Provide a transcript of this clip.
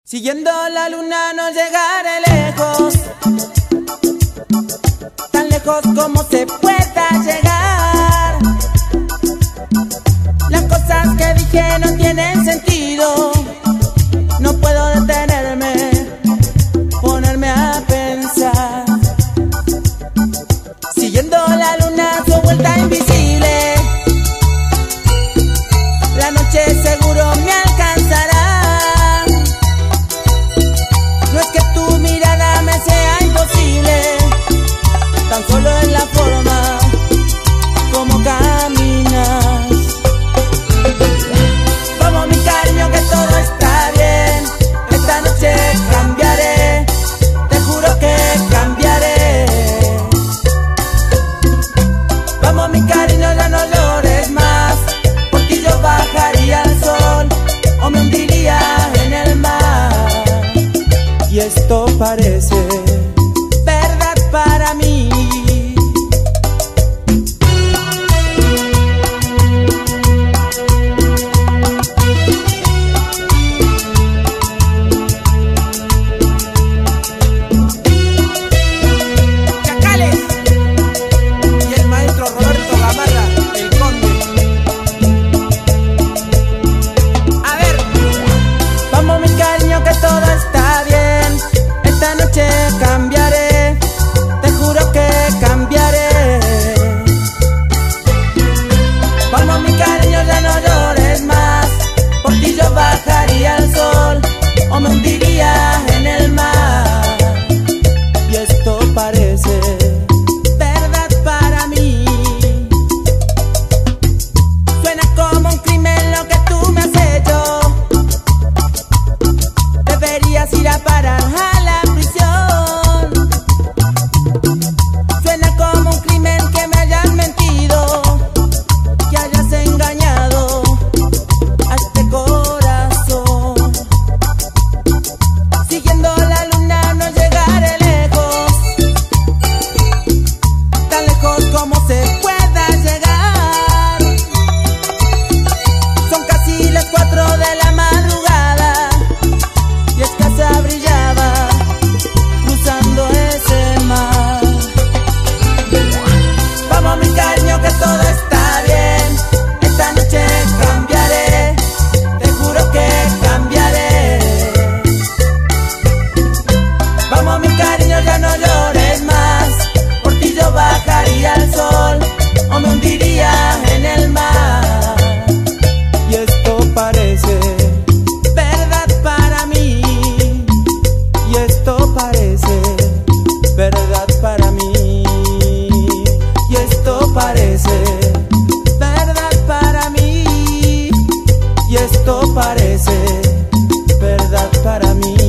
Siguiendo la luna no llegaré lejos, tan lejos como se pueda llegar. Las cosas que dije no tienen sentido, no puedo detenerme, ponerme a pensar. Siguiendo la luna su vuelta invisible, la noche seguro me alcanzará. No es que tu mirada me sea imposible, tan solo en la forma como caminas. Vamos mi cariño que todo está bien, esta noche cambiaré, te juro que cambiaré. Vamos mi cariño ya no llores más, por ti yo bajaría al sol o me hundiría en el mar. Y esto parece verdad para mí. Chacales y el maestro Roberto Gamarra, el conde. A ver, vamos mi cariño que todo está bien, esta noche cambiaré, te juro que cambiaré. Vamos mi cariño ya no llores más, por ti yo bajaría al sol o me hundiría en el mar. Y esto parece verdad para mí. Suena como un crimen lo que tú me has hecho, deberías ir a parar a la prisión. Suena como un crimen que me hayas mentido, que hayas engañado a este corazón. Siguiendo la luna no llegaré lejos, tan lejos como se pueda llegar. Son casi las 4 de la madrugada y es que se brillaba cruzando ese mar. Vamos mi cariño que todo está bien, esta noche cambiaré, te juro que cambiaré. Vamos mi cariño ya no llores más, por ti yo bajaría al sol o me hundiría en el mar. Y esto parece verdad para mí, y esto parece verdad para mí, y esto parece verdad para mí, y esto parece verdad para mí.